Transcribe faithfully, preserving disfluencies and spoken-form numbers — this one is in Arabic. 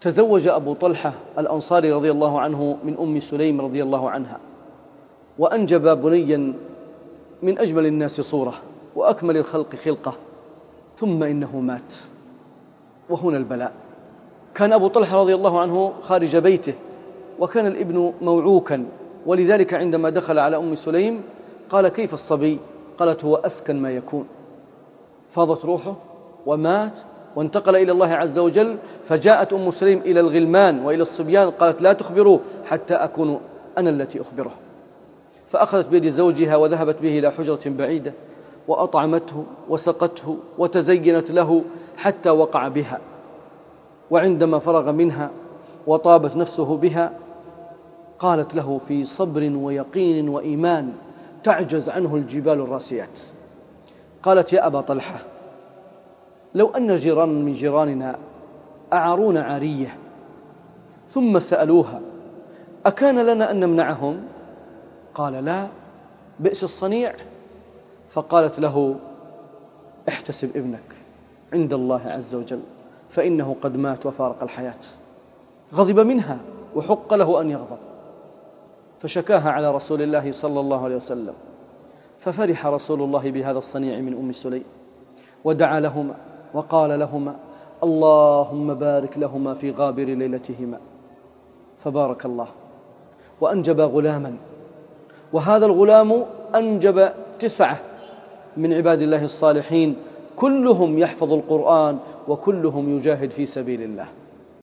تزوج أبو طلحة الأنصاري رضي الله عنه من أم سليم رضي الله عنها، وأنجب بنيا من أجمل الناس صورة وأكمل الخلق خلقة، ثم إنه مات. وهنا البلاء. كان أبو طلحة رضي الله عنه خارج بيته، وكان الابن موعوكا، ولذلك عندما دخل على أم سليم قال: كيف الصبي؟ قالت: هو أسكن ما يكون. فاضت روحه ومات وانتقل إلى الله عز وجل. فجاءت أم سليم إلى الغلمان وإلى الصبيان قالت: لا تخبروه حتى أكون أنا التي أخبره. فأخذت بيد زوجها وذهبت به إلى حجرة بعيدة، وأطعمته وسقته وتزينت له حتى وقع بها. وعندما فرغ منها وطابت نفسه بها قالت له في صبر ويقين وإيمان تعجز عنه الجبال الراسيات، قالت: يا أبا طلحة، لو أن جيران من جيراننا أعارونا عارية ثم سألوها أكان لنا أن نمنعهم؟ قال: لا، بئس الصنيع. فقالت له: احتسب ابنك عند الله عز وجل، فإنه قد مات وفارق الحياة. غضب منها وحق له أن يغضب، فشكاها على رسول الله صلى الله عليه وسلم، ففرح رسول الله بهذا الصنيع من أم سليم، ودعا لهما وقال لهما: اللهم بارك لهما في غابر ليلتهما. فبارك الله وأنجب غلاما، وهذا الغلام أنجب تسعة من عباد الله الصالحين، كلهم يحفظ القرآن وكلهم يجاهد في سبيل الله.